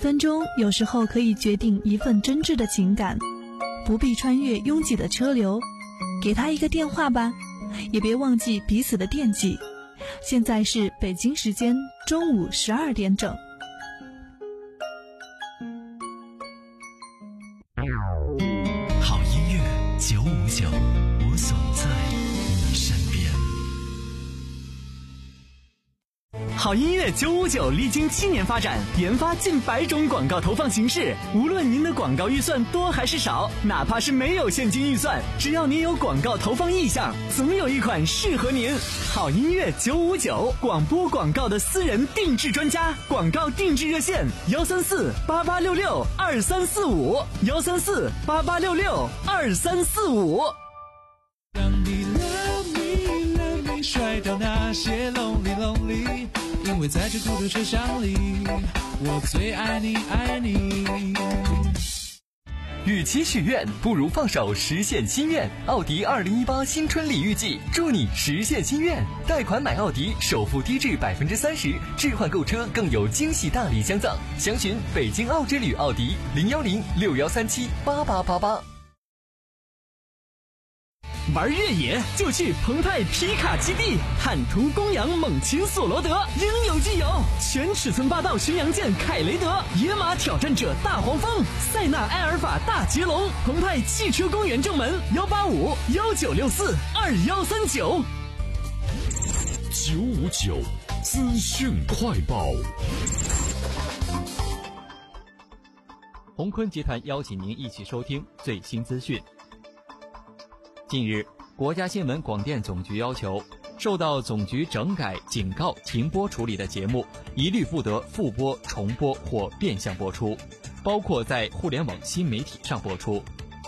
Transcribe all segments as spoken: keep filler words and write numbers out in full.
分钟有时候可以决定一份真挚的情感，不必穿越拥挤的车流，给他一个电话吧，也别忘记彼此的惦记。现在是北京时间中午十二点整。 好音乐九五九，我总在你身边。好音乐九五九历经七年发展，研发近百种广告投放形式。无论您的广告预算多还是少，哪怕是没有现金预算，只要您有广告投放意向，总有一款适合您。好音乐九五九，广播广告的私人定制专家，广告定制热线幺三四八八六六二三四五幺三四八八六六二三四五。 让你 love me love me 甩掉那些 lonely lonely， 因为在这孤独车厢里，我最爱你爱你。 与其许愿，不如放手实现心愿。奥迪二零一八新春礼遇季，祝你实现心愿。贷款买奥迪，首付低至百分之三十，置换购车更有惊喜大礼相赠。详询北京奥之旅奥迪零幺零六幺三七八八八八。玩越野就去澎湃皮卡基地，坦途公羊猛禽索罗德，应有尽有。全尺寸霸道巡洋舰凯雷德，野马挑战者大黄蜂，塞纳埃尔法大捷龙。澎湃汽车公园正门幺八五幺九六四二幺三九。 九五九资讯快报。 鸿坤集团邀请您一起收听最新资讯。近日，国家新闻广电总局要求，受到总局整改、警告、停播处理的节目，一律不得复播、重播或变相播出，包括在互联网新媒体上播出。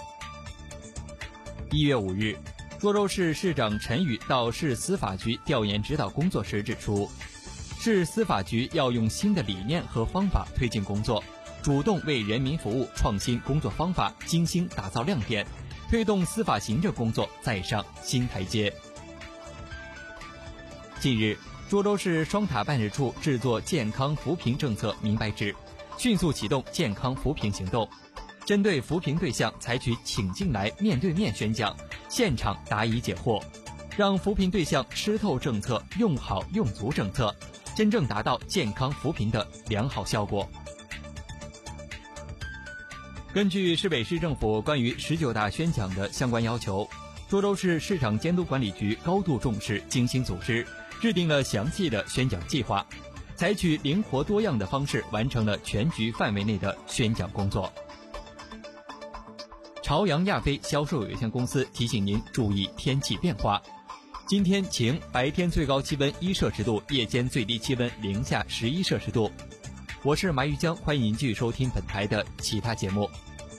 一月五日，涿州市市长陈宇到市司法局调研指导工作时指出，市司法局要用新的理念和方法推进工作，主动为人民服务，创新工作方法，精心打造亮点，推动司法行政工作再上新台阶。近日，涿州市双塔办事处制作健康扶贫政策明白纸，迅速启动健康扶贫行动，针对扶贫对象采取请进来面对面宣讲，现场答疑解惑，让扶贫对象吃透政策，用好用足政策，真正达到健康扶贫的良好效果。根据市北市政府关于十九大宣讲的相关要求，涿州市市场监督管理局高度重视，精心组织，制定了详细的宣讲计划，采取灵活多样的方式完成了全局范围内的宣讲工作。朝阳亚飞销售有限公司提醒您注意天气变化。今天晴，白天最高气温一摄氏度，夜间最低气温零下十一摄氏度。我是麻玉江，欢迎您继续收听本台的其他节目。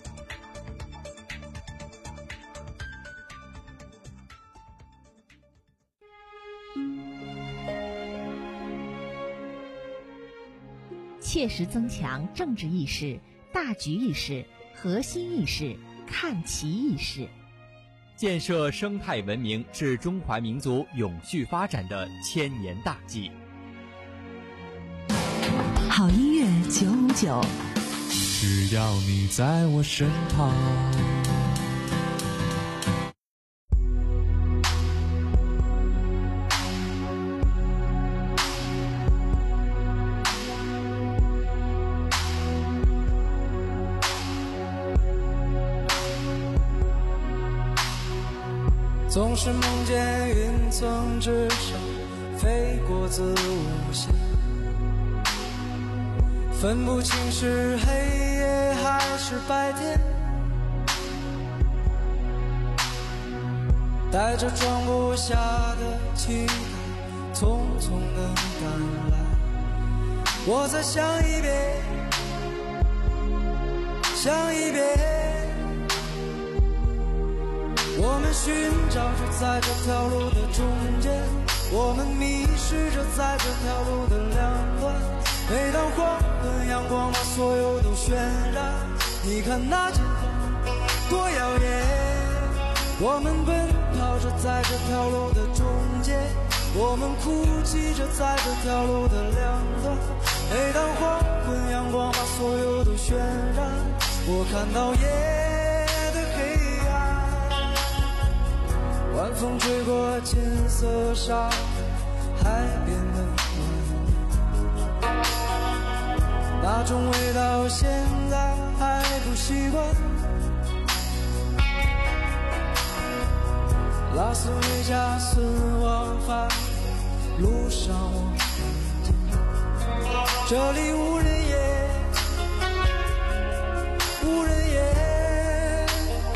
切实增强政治意识、大局意识、核心意识、看齐意识。 建设生态文明是中华民族永续发展的千年大计。 好音乐九五九， 只要你在我身旁。总是梦见云层之上飞过子午线，分不清是黑夜还是白天，带着装不下的期待匆匆地赶来。我再想一遍，想一遍，我们寻找着在这条路的中间，我们迷失着在这条路的两端。每当黄昏阳光把所有都渲染，你看那前方多耀眼。我们奔跑着在这条路的中间，我们哭泣着在这条路的两端。 每当黄昏阳光把所有都渲染，我看到夜的黑暗，晚风吹过金色沙海边的暖，那种味道现在还不习惯。拉斯维加斯往返路上我看见，这里无人烟，无人烟，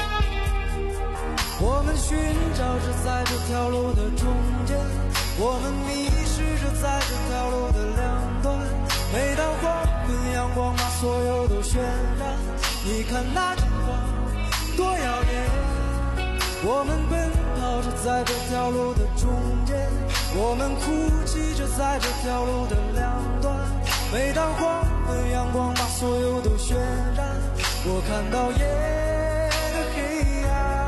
我们寻找着在这条路的中间，我们迷失着在这条路的两端，每当黄昏阳光把所有都渲染，你看那金光多耀眼，我们奔跑着在这条路的中间，我们哭泣着在这条路的两端，每当黄昏阳光把所有都渲染，我看到夜的黑暗。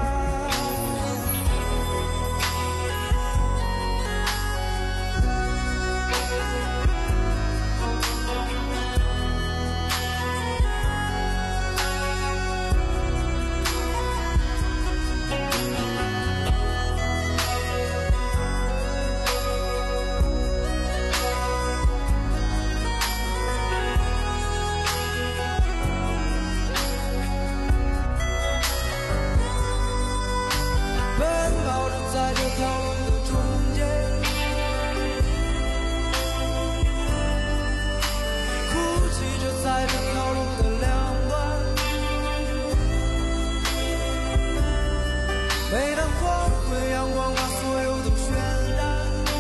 每当黄昏阳光把所有都渲染，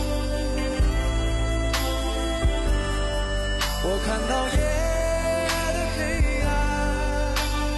我看到夜的黑暗。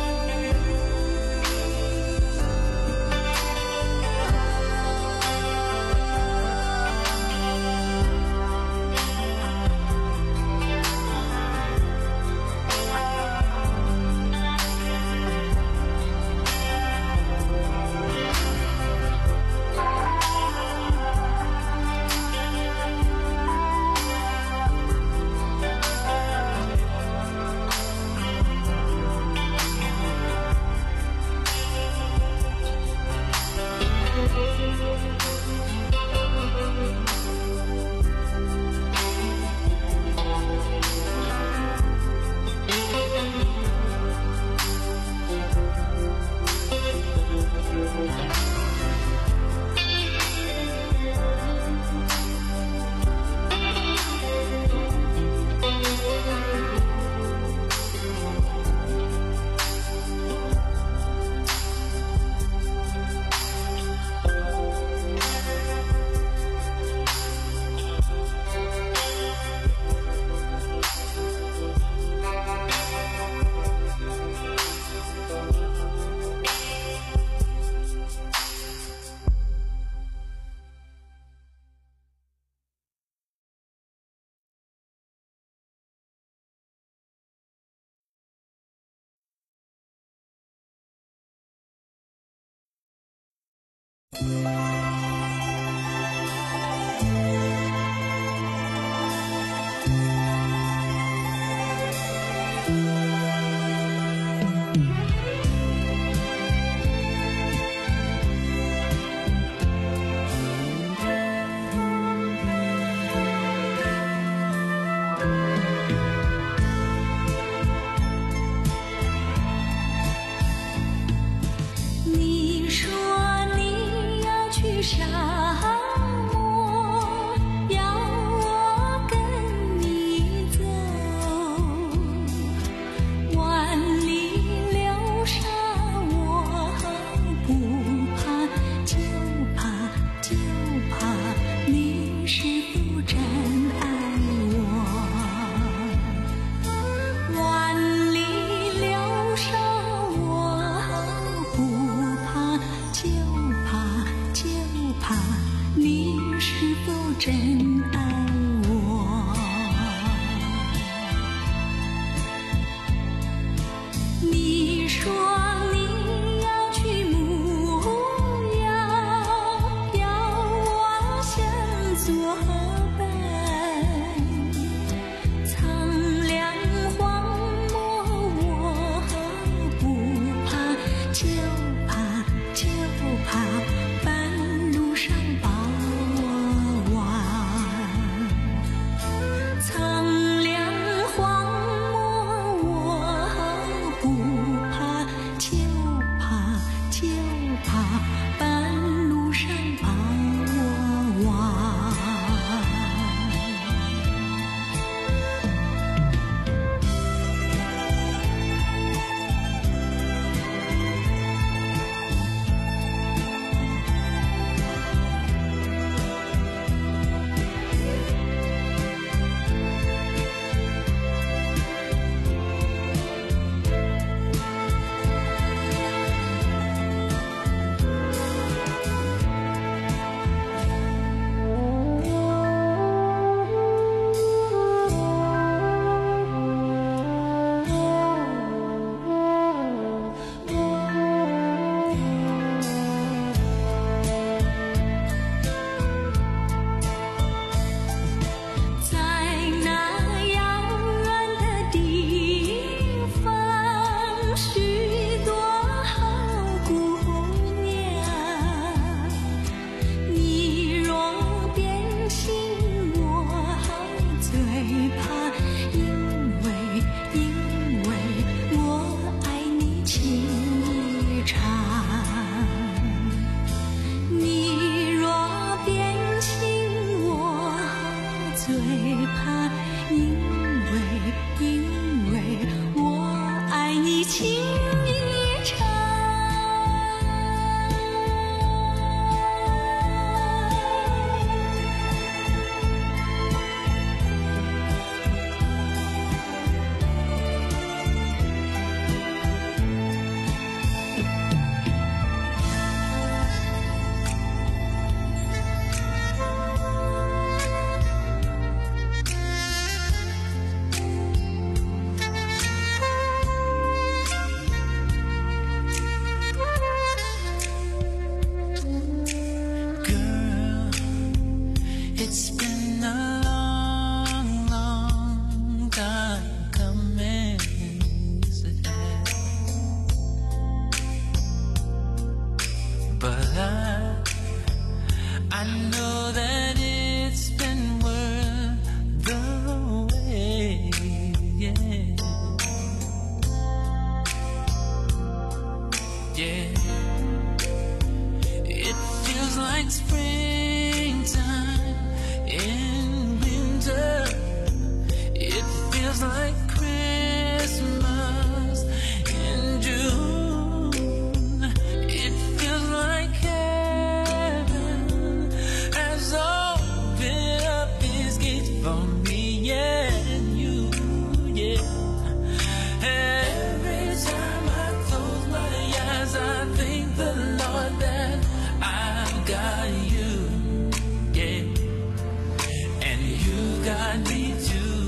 你说你要去沙漠，要我跟你走，万里流沙我不怕，就怕就怕你是否真爱我。万里流沙我不怕，就怕就怕你是否真爱我。你说你要去牧羊，要我先作伴，苍 like springtime in winter. It feels like Christmas in June. It feels like heaven has opened up its gates for me and you, yeah. Every time I close my eyes, I thank the Lord that I've got you, yeah. And you got me too.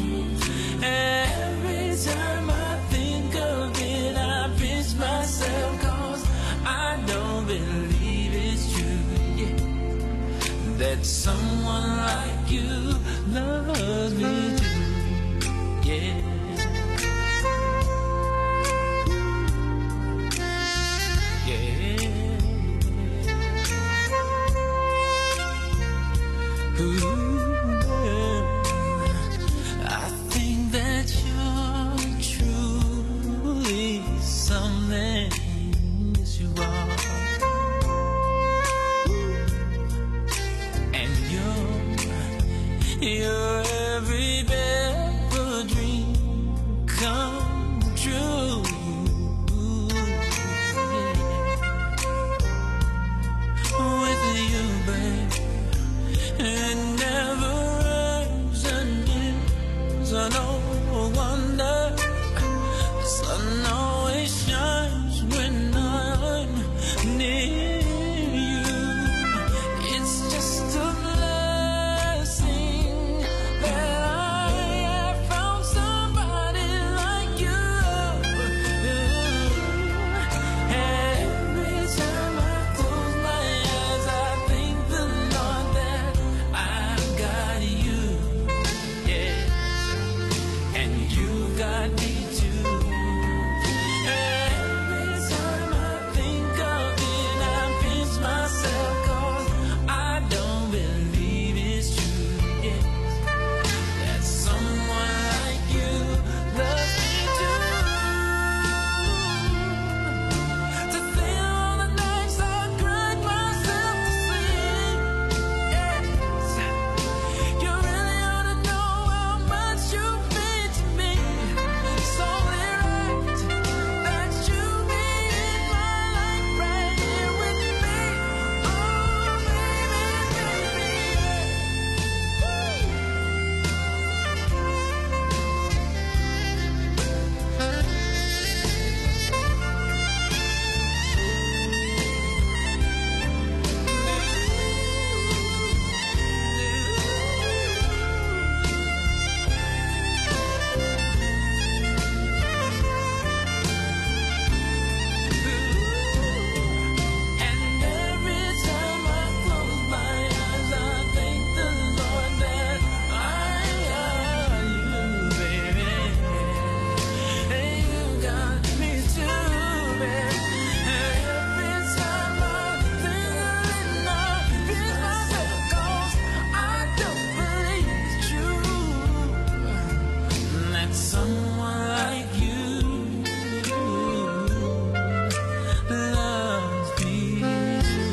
Every time I think of it, I pinch myself, cause I don't believe it's true, yeah, that someone like you loves me too, yeah. Yeah. Ooh. Something, yes you are. And you're, you're every bit of a dream come true, yeah. With you, babe, it never ends and ends. So no wonder the sun always shines when I'm near you. It's just a blessing that I have found somebody like you. Every time I close my eyes, I thank the Lord that I've got you, yeah, and you got me too. Every time I think of it, I pinch myself, cause I don't believe it's true, yes, that someone like you loves me too. To think all the nights I cried myself to sleep, yes, you really ought to know how much you mean to me. It's only right that you be in my life right here with me. Oh, baby, baby, and every time I close my eyes, I thank the Lord that I got you, baby. And you got me too, baby. Every time I think of it, I pinch myself, cause I don't believe it's true that someone like you loves me too.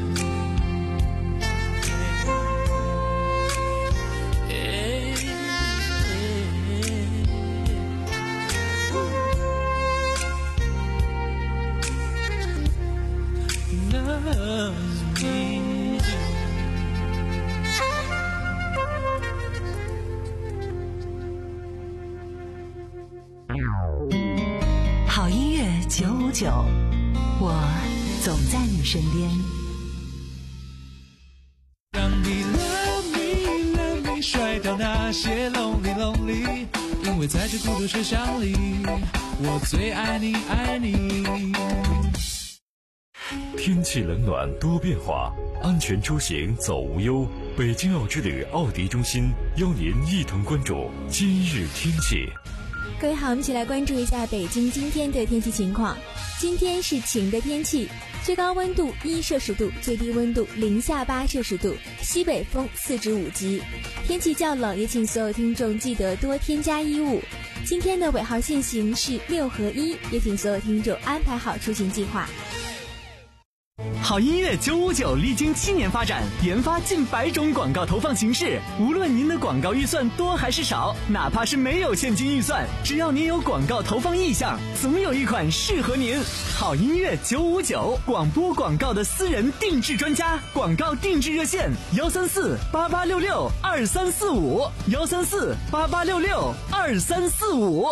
Loves me too. 好音乐九五九，我总在你身边。 让你 love me love me 甩掉那些 lonely lonely， 因为在这孤独世上里，我最爱你爱你。 天气冷暖多变化，安全出行走无忧。北京奥之旅奥迪中心邀您一同关注今日天气。 各位好，我们一起来关注一下北京今天的天气情况。今天是晴的天气，最高温度一摄氏度，最低温度零下八摄氏度，西北风四至五级。天气较冷，也请所有听众记得多添加衣物。今天的尾号限行是六合一，也请所有听众安排好出行计划。 好音乐九五九历经七年发展，研发近百种广告投放形式。无论您的广告预算多还是少，哪怕是没有现金预算，只要您有广告投放意向，总有一款适合您。好音乐九五九，广播广告的私人定制专家，广告定制热线：幺三四八八六六二三四五，幺三四八八六六二三四五。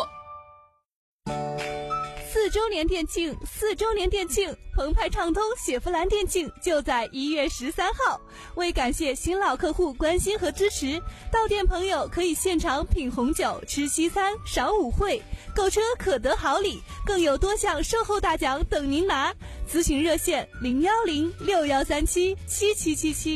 四周年店庆，四周年店庆，澎湃畅通雪佛兰店庆就在一月十三号。为感谢新老客户关心和支持，到店朋友可以现场品红酒、吃西餐、赏舞会，购车可得好礼，更有多项售后大奖等您拿。咨询热线：零幺零六幺三七七七七七。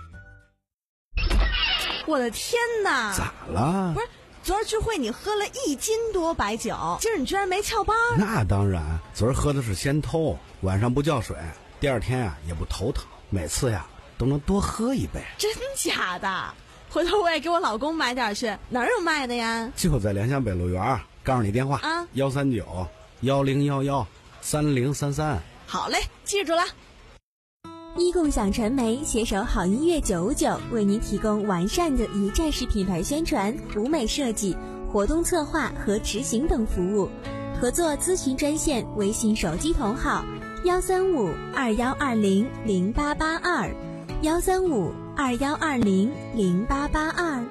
我的天哪！ 咋了？ 不是。昨儿聚会你喝了一斤多白酒，今儿你居然没翘班？ 那当然，昨儿喝的是仙偷，晚上不叫水，第二天啊也不头疼，每次呀都能多喝一杯。 真假的？回头我也给我老公买点去，哪儿有卖的呀？ 就在联想北路园，告诉你电话啊，幺三九幺零幺幺三零三三。 好嘞，记住了。 一共享传媒携手好音乐九五九，为您提供完善的一站式品牌宣传、舞美设计、活动策划和执行等服务。合作咨询专线：微信手机同号幺三五二幺二零零八八二，幺三五二幺二零零八八二。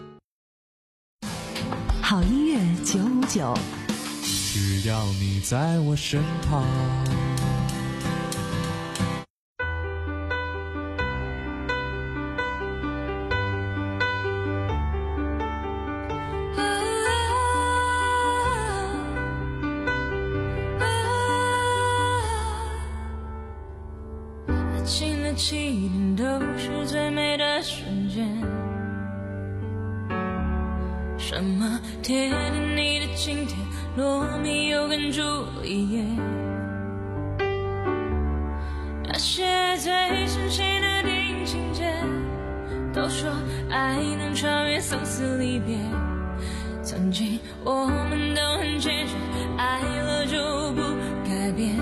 好音乐九五九， 只要你在我身旁。 起点都是最美的瞬间，什么铁达尼的情节，罗密欧跟朱丽叶，那些最深情的电影情节，都说爱能穿越生死离别。曾经我们都很坚决，爱了就不改变。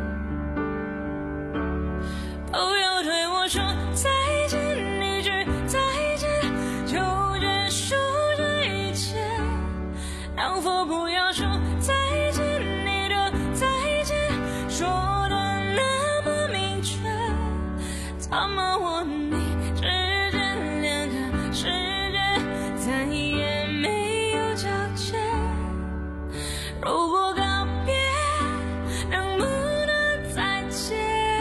不要对我说再见，一句再见就结束这一切。能否不要说再见，你的再见说的那么明确？怎么我你之间两个世界再也没有交界？如果告别能不能再见？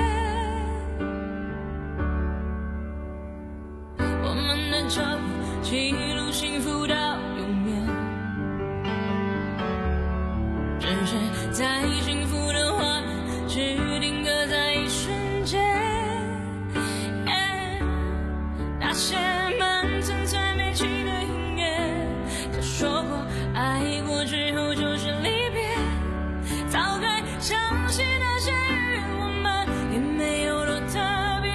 照片记录幸福到永远，只是在幸福的画面只定格在一瞬间。Yeah, 那些满层最美丽的音乐，他说过爱过之后就是离别，早该相信那些日我们也没有多特别。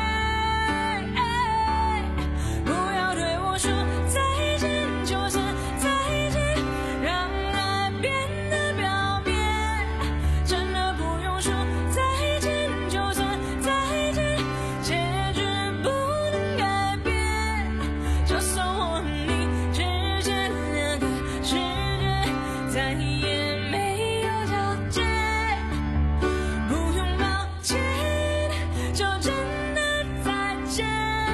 说再见，就算再见，让爱变得表面。真的不用说再见，就算再见，结局不能改变。就算我和你之间两个世界再也没有交界，不用抱歉，就真的再见。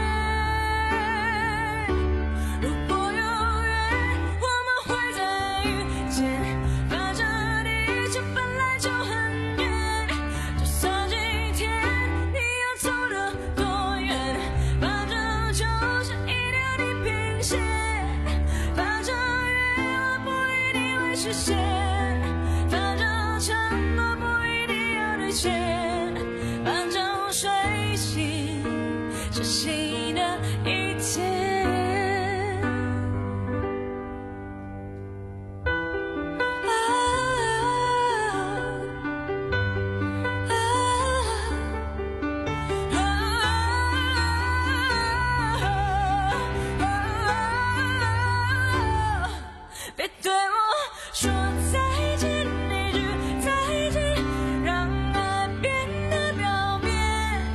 实现，反正承诺不一定要兑现，反正睡醒是新的一天。啊啊啊啊！别对我说再见，一句再见，让爱变得表面。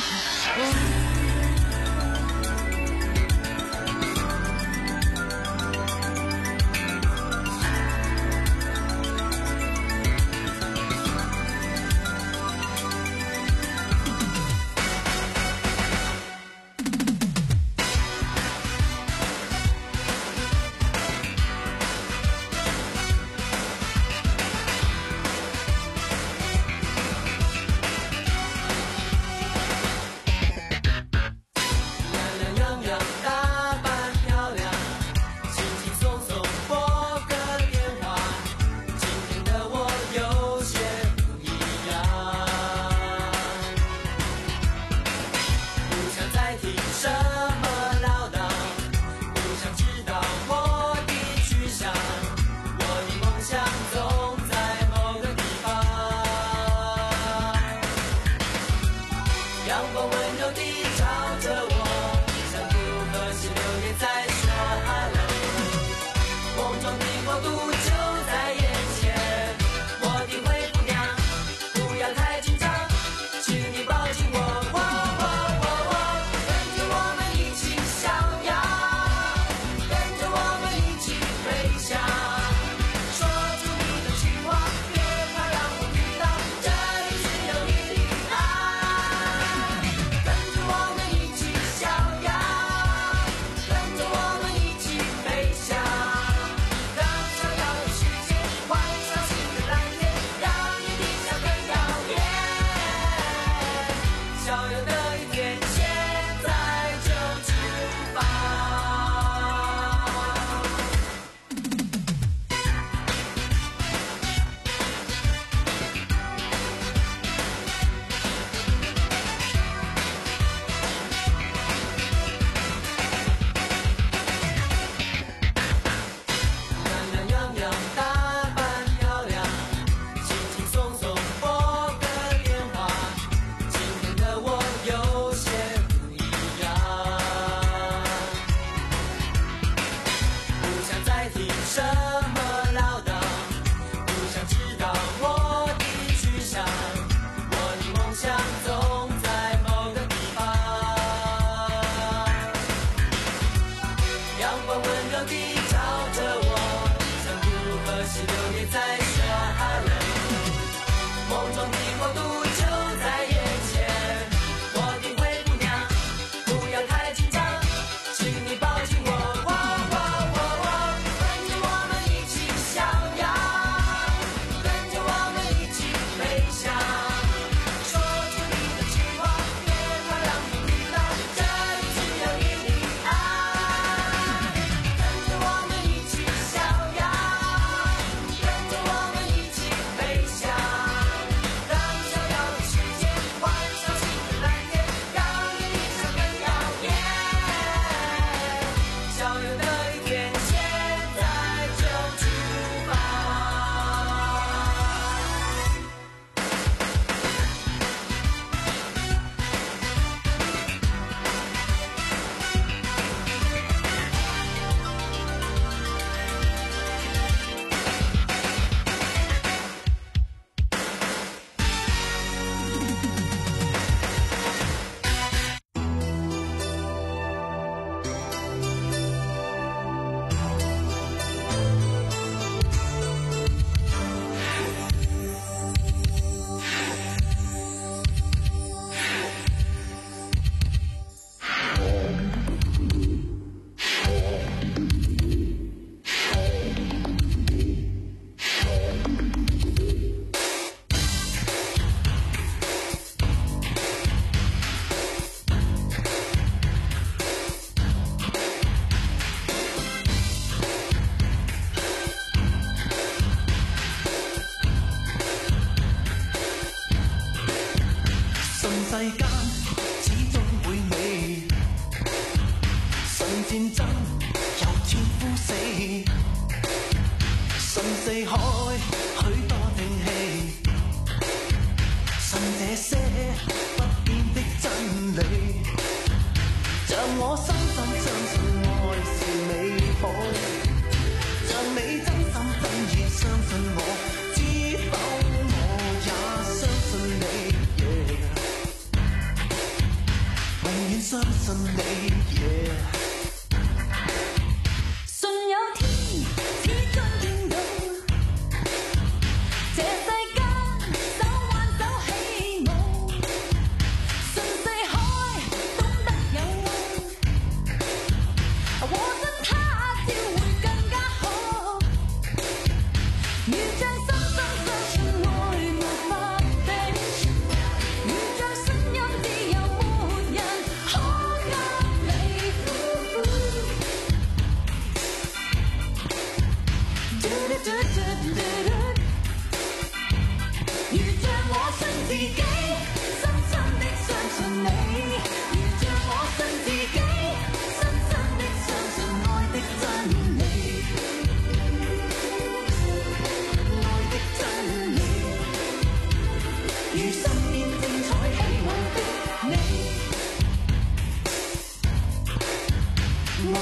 世間始終會美，信戰爭又戰呼死，信四海許多定氣，信這些不變的真理，像我深深相信愛是美好，像你真心真意相信我，知否我也相信你。Yeah.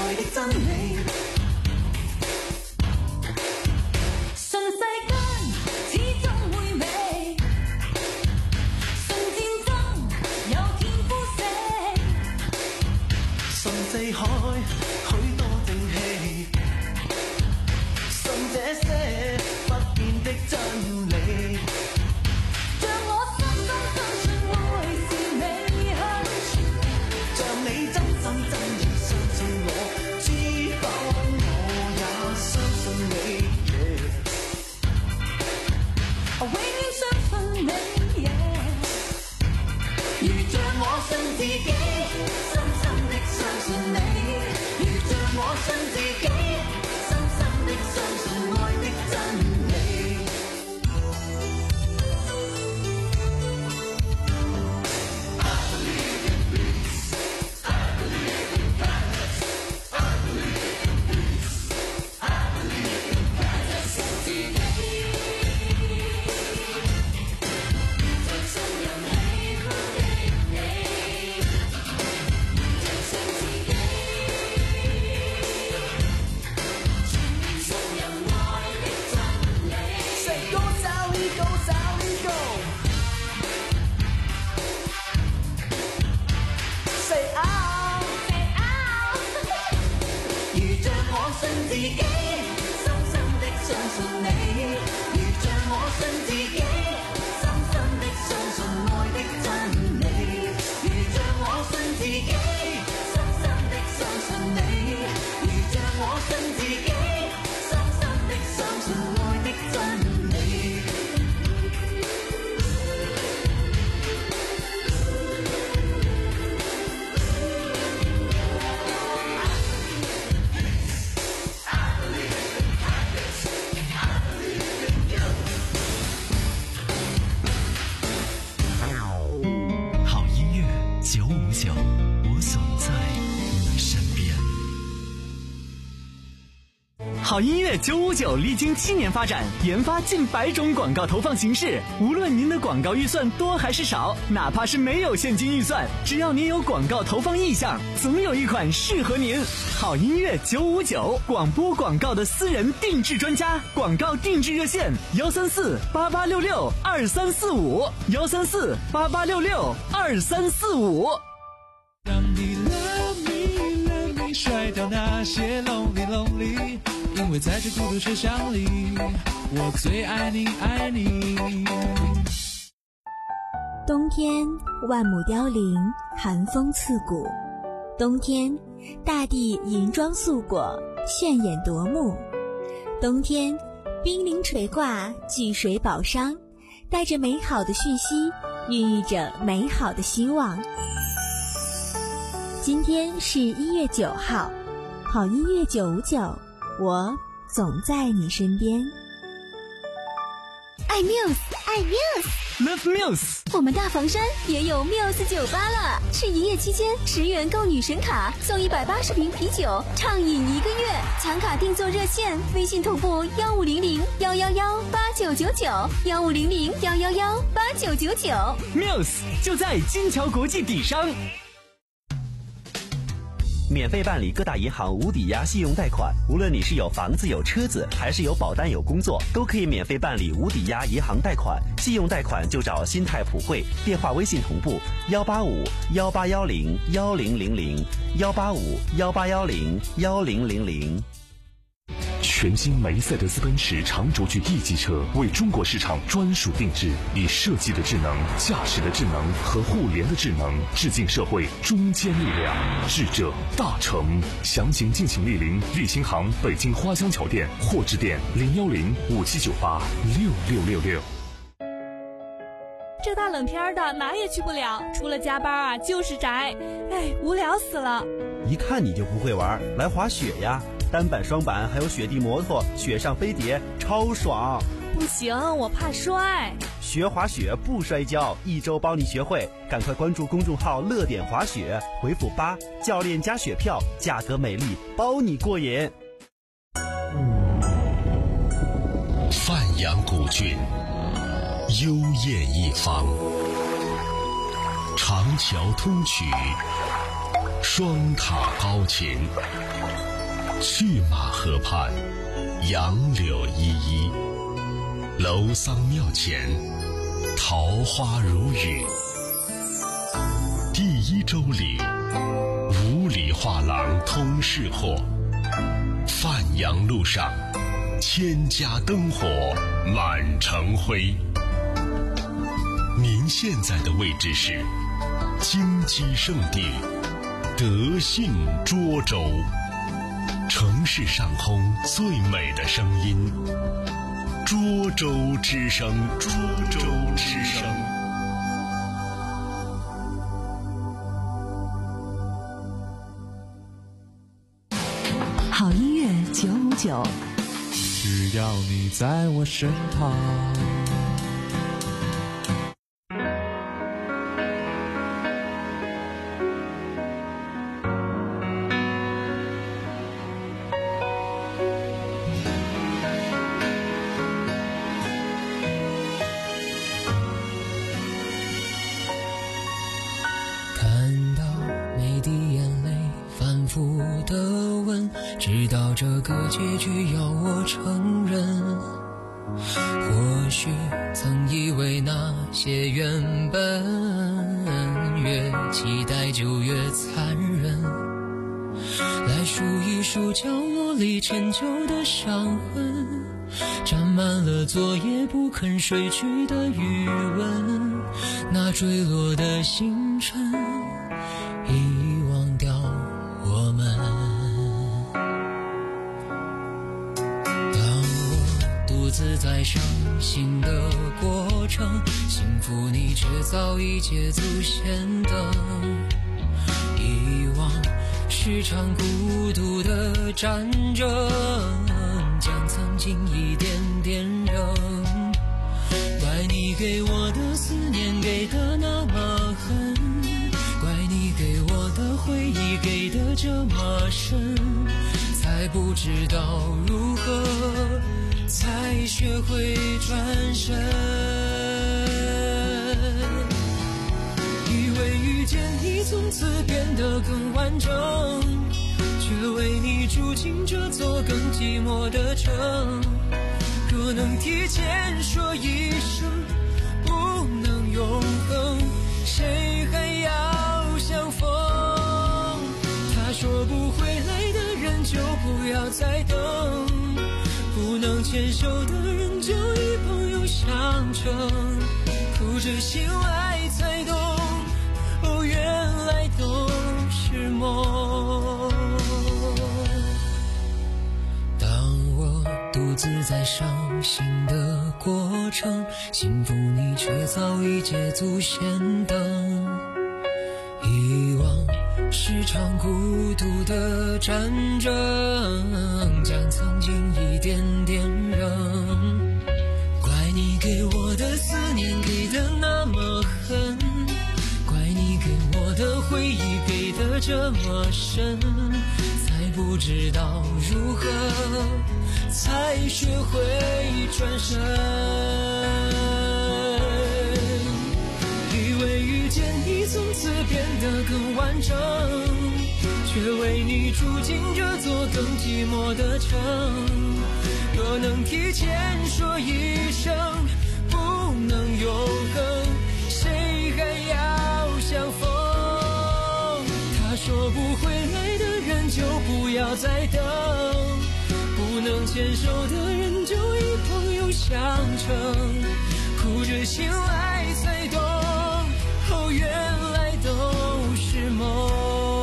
愛的真理。信世間始終會美，信戰爭有天枯死，信四海許多正氣，信這些不變的真理。像我深深相信愛是美好，像你真心真意相信我，知否我也相信你。我永遠相信你，如像我信自己，深深的相信你，如像我信自己，深深的相信愛的真理。 好音乐九五九历经七年发展，研发近百种广告投放形式。无论您的广告预算多还是少，哪怕是没有现金预算，只要您有广告投放意向，总有一款适合您。好音乐九五九，广播广告的私人定制专家，广告定制热线：幺三四八八六六二三四五，幺三四八八六六二三四五。 让你 love me love me 甩掉那些 lonely lonely， 因为在这孤独车厢里，我最爱你爱你。 冬天万亩凋零，寒风刺骨。冬天大地银装素裹，炫眼夺目。冬天冰凌垂挂，聚水宝商，带着美好的讯息，孕育着美好的希望。今天是一月九号，好音乐九五九，我总在你身边。爱 Muse， 爱 Muse，Love Muse。 我们大房山也有 Muse 酒吧了，是营业期间十元购女神卡，送一百八十瓶啤酒，畅饮一个月。抢卡订座热线：微信同步幺五零零幺幺幺八九九九，幺五零零幺幺幺八九九九。 Muse 就在金桥国际底商。 免费办理各大银行无抵押信用贷款，无论你是有房子有车子，还是有保单有工作，都可以免费办理无抵押银行贷款。信用贷款就找新泰普惠，电话微信同步幺八五幺八幺零幺零零零幺八五幺八幺零幺零零零。 全新梅赛德斯奔驰长轴距 E 级车为中国市场专属定制，以设计的智能、驾驶的智能和互联的智能，致敬社会中坚力量，智者大成。详情敬请莅临立新行北京花乡桥店或致电零幺零五七九八六六六六。 这大冷天的哪也去不了，除了加班啊就是宅，哎，无聊死了。 一看你就不会玩，来滑雪呀！单板、双板，还有雪地摩托、雪上飞碟，超爽！ 不行，我怕摔。 学滑雪不摔跤，一周帮你学会。赶快关注公众号“乐点滑雪”，回复八，教练加雪票，价格美丽，包你过瘾。 范阳古郡，幽艳一方，长桥通衢， 双塔高琴，去马河畔，杨柳依依，楼桑庙前，桃花如雨。第一周里，五里画廊通市货，范阳路上，千家灯火满城辉。您现在的位置是金鸡圣地德信涿州，城市上空最美的声音，涿州之声，涿州之声。 好音乐九五九， 只要你在我身旁。 看到每滴眼泪反复的问，知道这个结局要我承认。或许曾以为那些原本越期待就越残忍，来数一数角落里陈旧的伤痕，沾满了昨夜不肯睡去的余温，那坠落的星辰遗忘掉我们。当我独自在伤心的过程，幸福你却早已捷足先登。遗忘是场孤独的战争，将曾经一点点扔。怪你给我的思念给的那么狠，怪你给我的回忆给的这么深，才不知道如何才学会转身。以为遇见你从此变得更完整，却为你住进这座更寂寞的城。若能提前说一声不能永恒，谁还要相逢？他说不回来的人就不要再等，不能牵手的人就以朋友相称。哭着醒来才懂，哦，原来都是梦。当我独自在伤心的过程，幸福你却早已捷足先登。遗忘是场孤独的战争，将曾经一点点扔。怪你给我的思念给的那么狠，怪你给我的回忆给的这么深，才不知道如何才学会转身。以为遇见你从此变得更完整，却为你住进这座更寂寞的城。若能提前说一声不能永恒，谁还要相逢？他说不回来的人就不要再等，不能牵手的人就以朋友相称。哭着醒来才懂，哦，原来都是梦。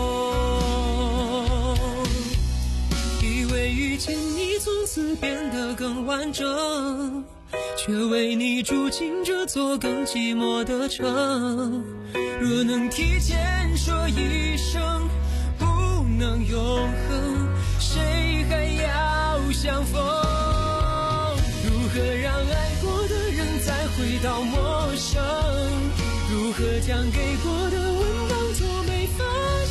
以为遇见你从此变得更完整，却为你住进这座更寂寞的城。若能提前说一声不能永恒，谁还要相逢？如何让爱过的人再回到陌生？如何将给过的吻当作没发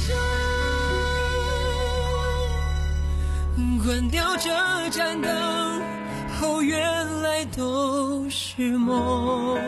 生？关掉这盏灯，哦，原来都是梦。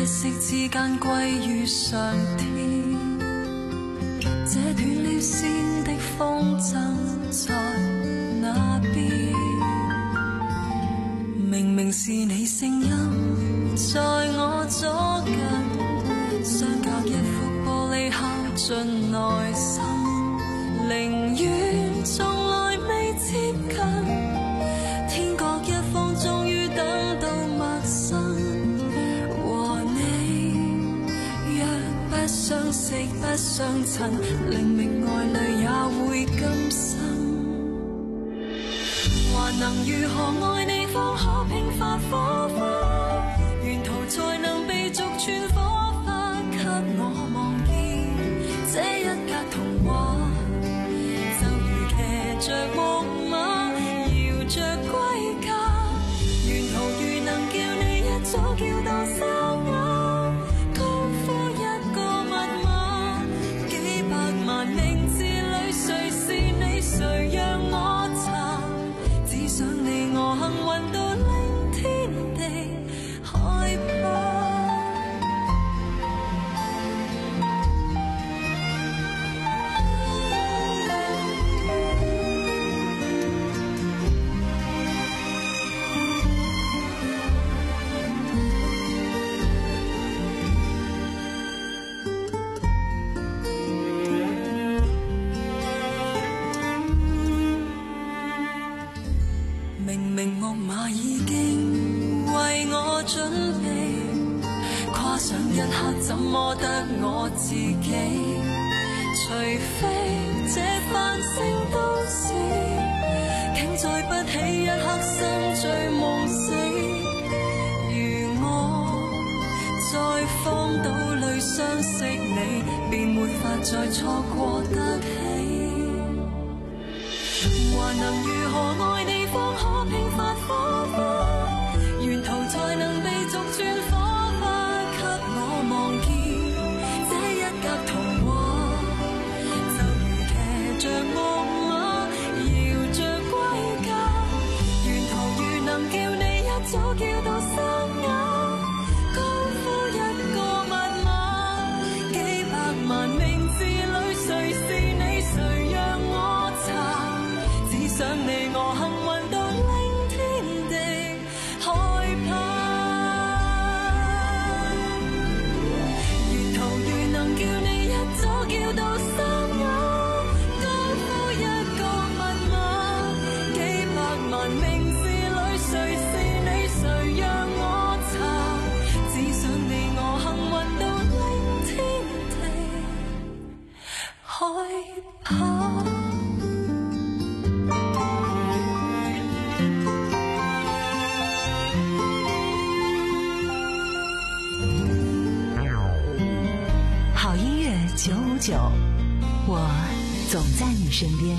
息之間歸於上天，這斷了線的風箏在那邊，明明是你聲音在我左近，相隔一副玻璃敲進內心，寧願從來未接近，天各一方終於等到陌生，和你若不相識不相襯，靈明愛侶也會甘心，還能如何愛你方可迸發火花，沿途才能被逐串火花給我望見，這一格童話就如騎着木馬搖着歸家，沿途如能叫你一早叫到沙啞，高呼一個密碼，幾百萬名字裏誰是你誰讓我查，只想你我幸運到令天地害怕。明明木馬已經為我準備，跨上一刻怎麼得我自己？除非這繁星都市，竟載不起一刻心醉夢死。如我在荒島裏相識你，便沒法再錯過得起。還能如何愛你方可迸發火花，沿途才能被逐串火花給我望見，這一格童話就如騎着木馬搖着歸家，沿途如能叫你一早叫到沙啞，高呼一個密碼，幾百萬名字裏誰是你誰讓我查，想你我幸運到令天地害怕，沿途如能叫你一早叫到沙啞，高呼一個密碼，幾百萬名字裏誰是你誰讓我查，只想你我幸運到令天地害怕。 九五九，我总在你身边。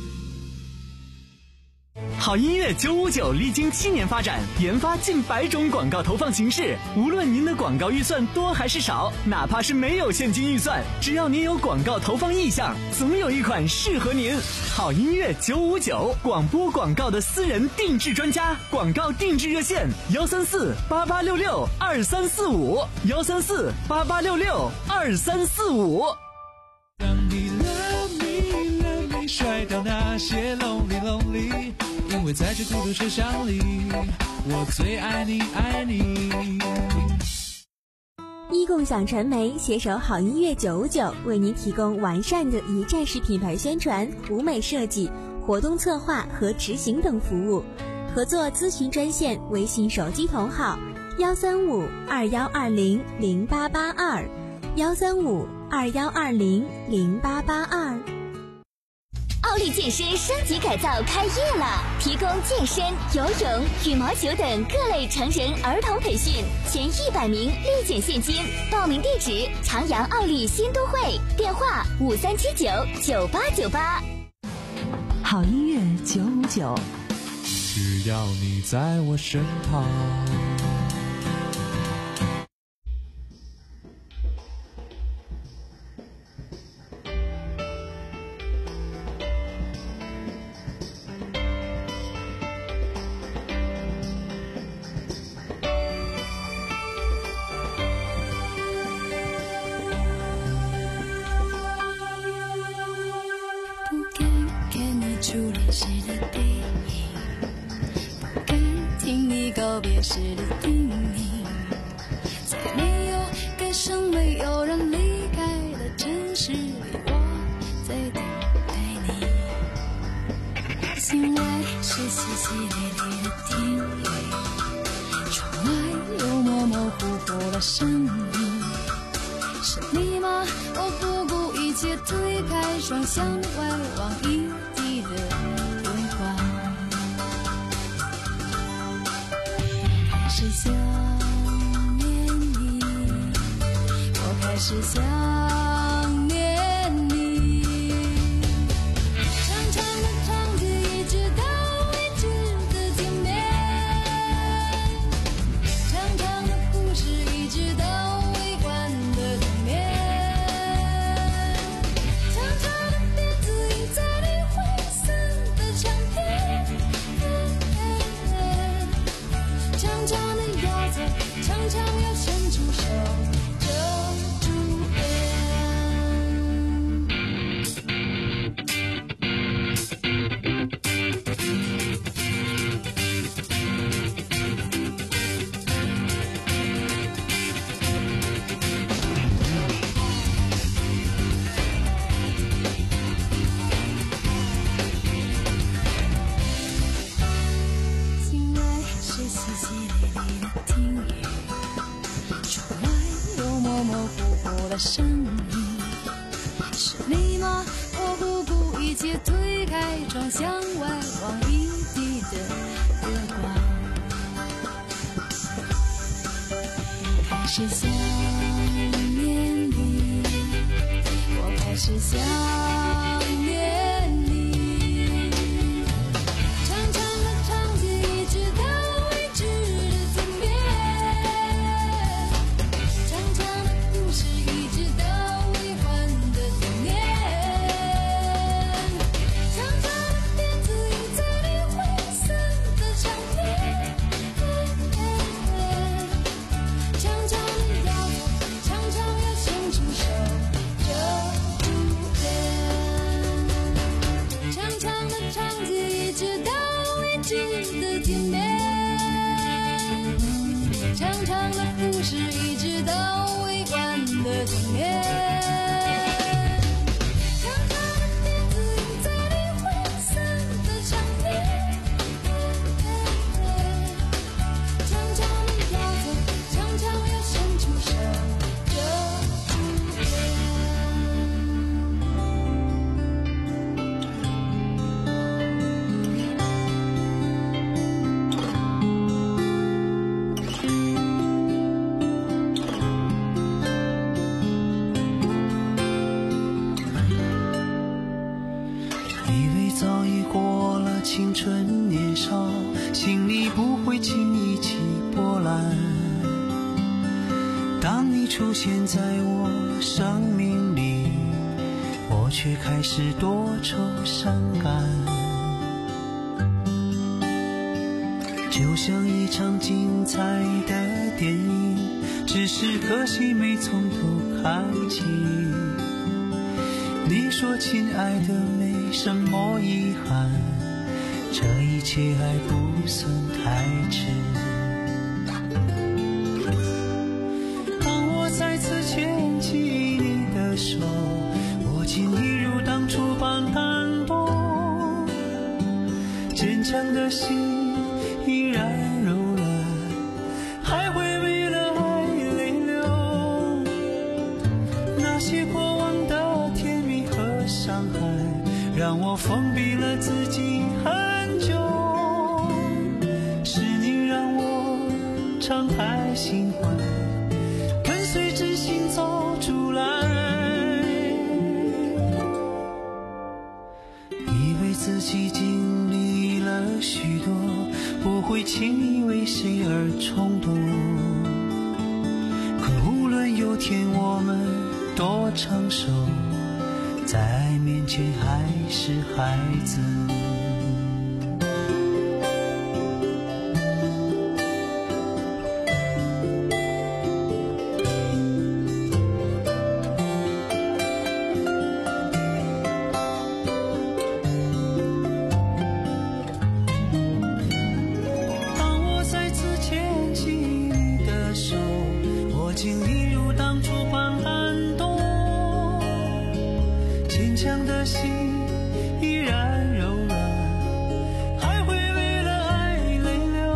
好音乐九五九历经七年发展，研发近百种广告投放形式。无论您的广告预算多还是少，哪怕是没有现金预算，只要您有广告投放意向，总有一款适合您。好音乐九五九，广播广告的私人定制专家，广告定制热线：幺三四八八六六二三四五，幺三四八八六六二三四五。 让你 love me love me 甩掉那些 lonely lonely， 因为在这孤独车厢里，我最爱你爱你。 一共享传媒携手好音乐九五九，为您提供完善的一站式品牌宣传、舞美设计、活动策划和执行等服务。合作咨询专线：微信手机同号幺三五二幺二零零八八二，幺三五二幺二零零八八二。 奥利健身升级改造开业了，提供健身、游泳、羽毛球等各类成人儿童培训，前一百名立减现金。报名地址：长阳奥利新都会，电话五三七九九八九八。 好音乐九五九， 只要你在我身旁。 开始的电影，不该听你告别时的叮咛，在没有歌声没有人离开的城市里，我在等待你。醒来是淅淅沥沥的天雨，窗外有模模糊糊的声音，是你吗？我不顾一切推开双向外望一地的月光，开始想念你，我开始想念你，长长的长街一直到未知的见面，长长的故事一直到未完的冬眠，长长的辫子印在你灰色的长辫，长长的要走，长长要伸出手遮住脸。醒来是淅淅沥沥的听雨，窗外有模模糊糊的声音，是你吗？我不顾一切推开窗向外望一地的月光，开始想念你，我开始想念你，长长的长街一直到未知的天边，长长的故事一直到未完的冬眠，长长的辫子印在你灰色的长辫，长长的要走，长长要伸出手遮住脸，长长的长街一直到未知的天边，长长的故事一直到未完的冬眠，长长的辫子印在你灰色的长辫，长长的要走，长长要伸出手遮住脸。 以为早已过了青春年少，心里不会轻易起波澜。当你出现在我生命里，我却开始多愁善感。就像一场精彩的电影，只是可惜没从头看起。你说亲爱的没什么遗憾，这一切还不算太迟。当我再次牵起你的手，我竟一如当初般感动，坚强的心依然柔软，还会为了爱泪流。那些过往的甜蜜和伤害，让我封闭了自己很久。是你让我敞开心怀，跟随真心走出来。以为自己经历了许多，不会轻易为谁而冲动。可无论有天我们多成熟，在面前还是孩子。 经一如当初般感动，坚强的心依然柔软，还会为了爱泪流。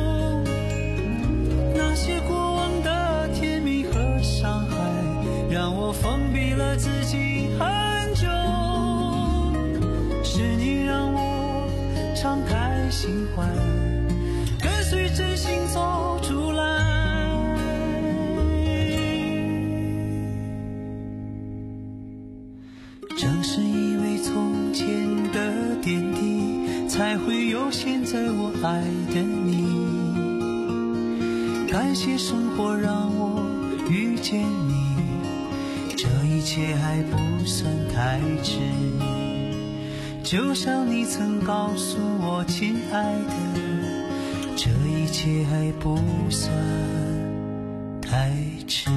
那些过往的甜蜜和伤害，让我封闭了自己很久。是你让我敞开心怀，跟随真心走出来。正是因为从前的点滴，才会有现在我爱的你。感谢生活让我遇见你，这一切还不算太迟。就像你曾告诉我，亲爱的，这一切还不算太迟。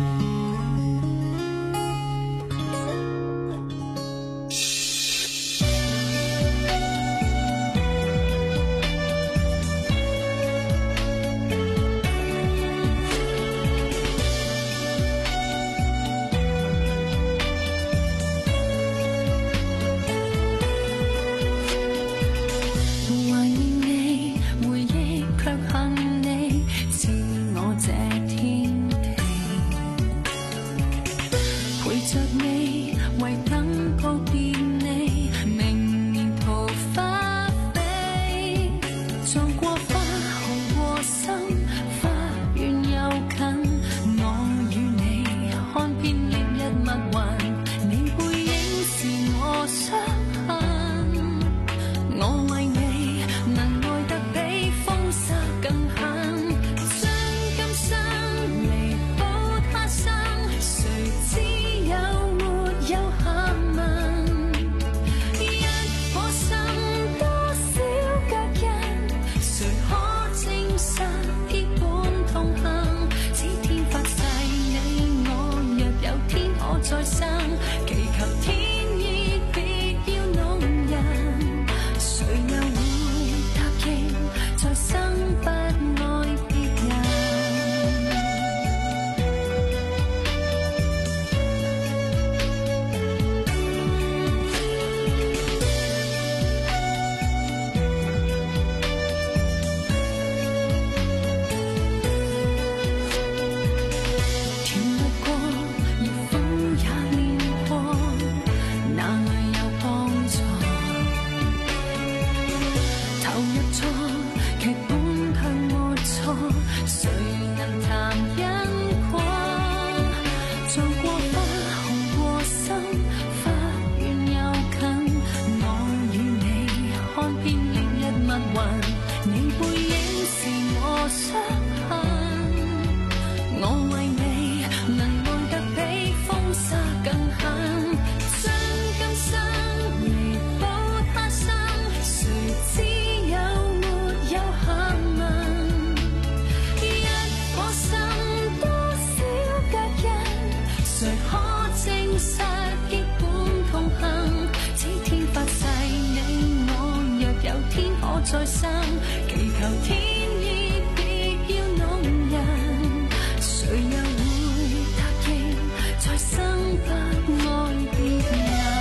再生，祈求天意別要弄人，誰又會答應再生不愛別人？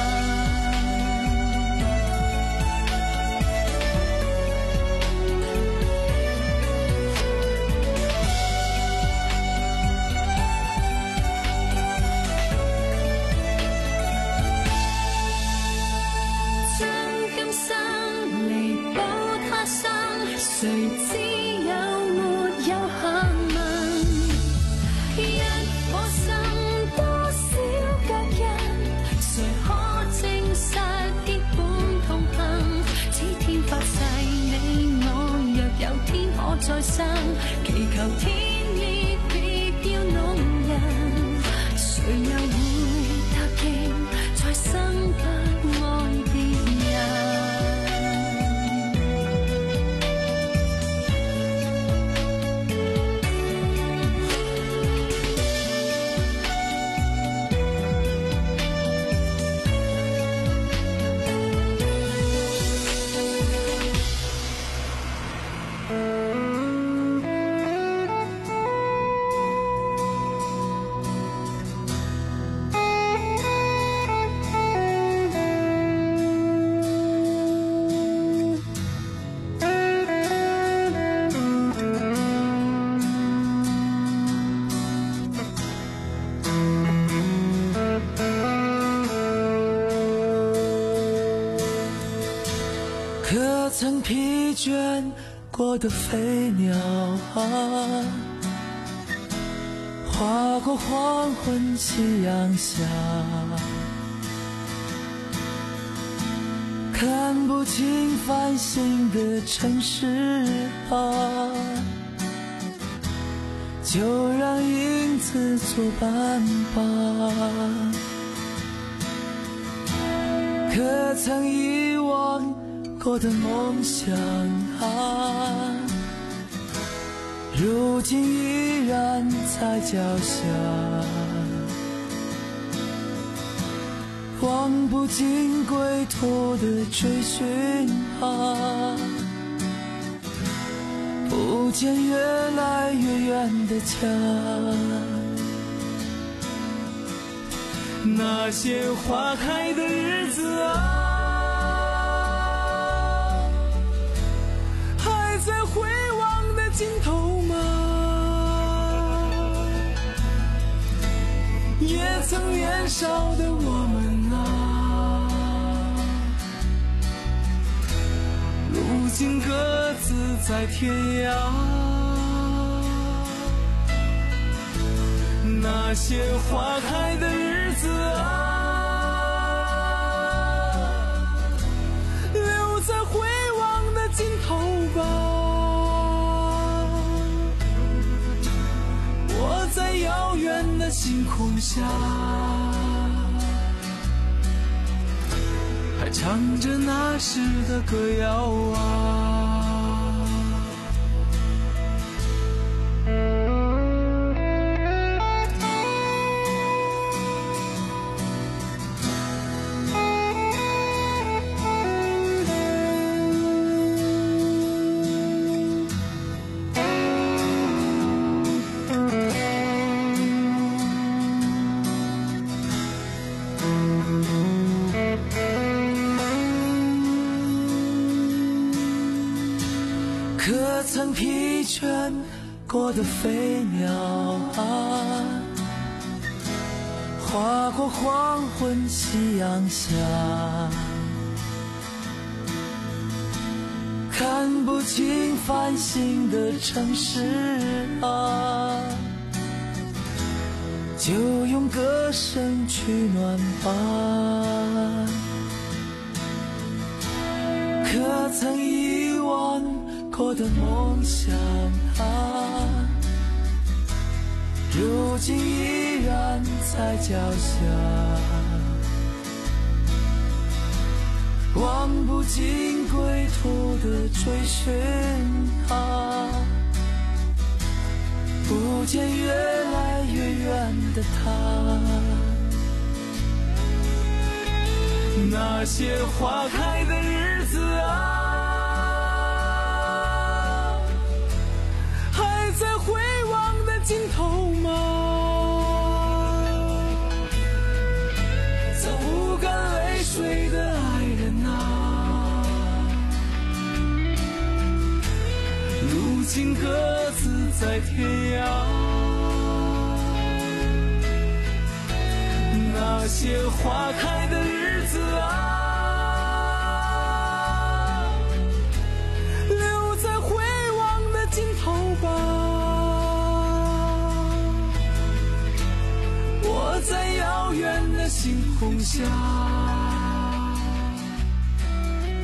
將今生彌補他生，誰知有沒有下文？一顆心多少隔人，誰可證實結伴同行？此天發誓你我若有天可再生，祈求天意別要弄人，誰又會答應再生不愛別人？ 曾疲倦过的飞鸟啊，划过黄昏夕阳下，看不清繁星的城市啊，就让影子作伴吧。可曾遗忘过的梦想啊，如今依然在脚下，望不尽归途的追寻啊，不见越来越远的家。那些花开的日子啊，还在回望的尽头吗？也曾年少的我们啊，如今各自在天涯。那些花开的日子啊，留在回望的尽头吧。我在遥远的星空下，还唱着那时的歌谣啊。可曾疲倦过的飞鸟啊，划过黄昏夕阳下，看不清繁星的城市啊，就用歌声取暖吧。可曾遗忘过的梦想啊，如今依然在脚下，望不尽归途的追寻啊，不见越来越远的他。那些花开的日子啊，还在回望的尽头吗？曾无干泪水的爱人啊，如今各自在天涯。那些花开的日子啊，留在回望的尽头吧。我在遥远的星空下。